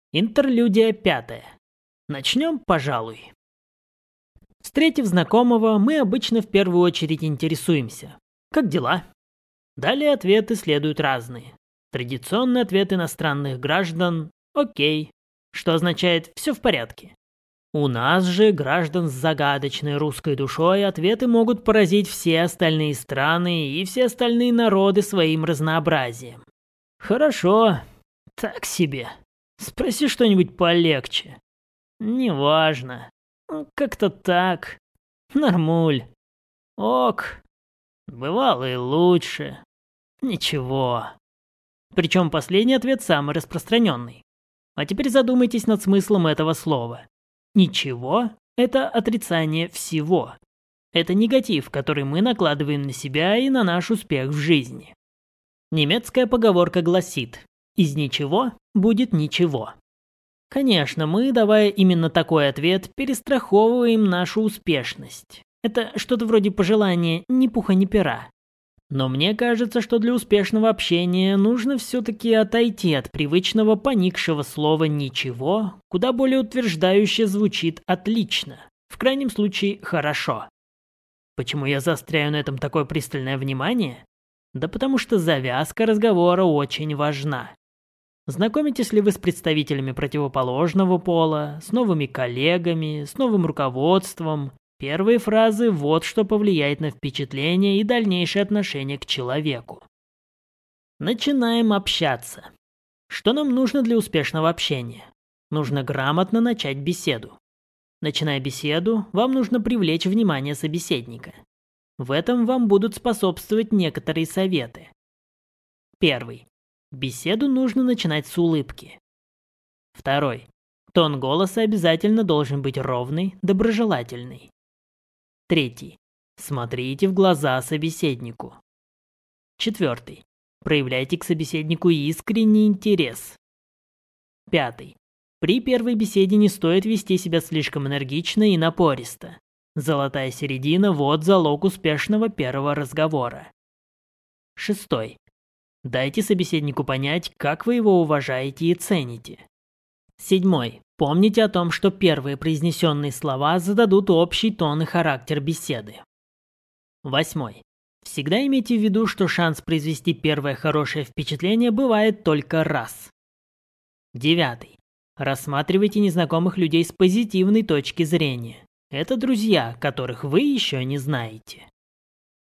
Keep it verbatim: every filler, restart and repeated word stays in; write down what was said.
Интерлюдия пятая. Начнем, пожалуй. Встретив знакомого, мы обычно в первую очередь интересуемся. Как дела? Далее ответы следуют разные. Традиционный ответ иностранных граждан «Окей», что означает «все в порядке». У нас же, граждан с загадочной русской душой, ответы могут поразить все остальные страны и все остальные народы своим разнообразием. Хорошо, так себе. Спроси что-нибудь полегче. Неважно. Как-то так. Нормуль. Ок. Бывало и лучше. Ничего. Причем последний ответ самый распространенный. А теперь задумайтесь над смыслом этого слова. Ничего – это отрицание всего. Это негатив, который мы накладываем на себя и на наш успех в жизни. Немецкая поговорка гласит: «Из ничего будет ничего». Конечно, мы, давая именно такой ответ, перестраховываем нашу успешность. Это что-то вроде пожелания «ни пуха ни пера». Но мне кажется, что для успешного общения нужно все-таки отойти от привычного поникшего слова «ничего», куда более утверждающе звучит «отлично», в крайнем случае «хорошо». Почему я заостряю на этом такое пристальное внимание? Да потому что завязка разговора очень важна. Знакомитесь ли вы с представителями противоположного пола, с новыми коллегами, с новым руководством? Первые фразы – вот что повлияет на впечатление и дальнейшее отношение к человеку. Начинаем общаться. Что нам нужно для успешного общения? Нужно грамотно начать беседу. Начиная беседу, вам нужно привлечь внимание собеседника. В этом вам будут способствовать некоторые советы. Первый. Беседу нужно начинать с улыбки. Второй. Тон голоса обязательно должен быть ровный, доброжелательный. Третий. Смотрите в глаза собеседнику. Четвертый. Проявляйте к собеседнику искренний интерес. Пятый. При первой беседе не стоит вести себя слишком энергично и напористо. Золотая середина – вот залог успешного первого разговора. Шестой. Дайте собеседнику понять, как вы его уважаете и цените. Седьмой. Помните о том, что первые произнесенные слова зададут общий тон и характер беседы. Восьмой. Всегда имейте в виду, что шанс произвести первое хорошее впечатление бывает только раз. Девятый. Рассматривайте незнакомых людей с позитивной точки зрения. Это друзья, которых вы еще не знаете.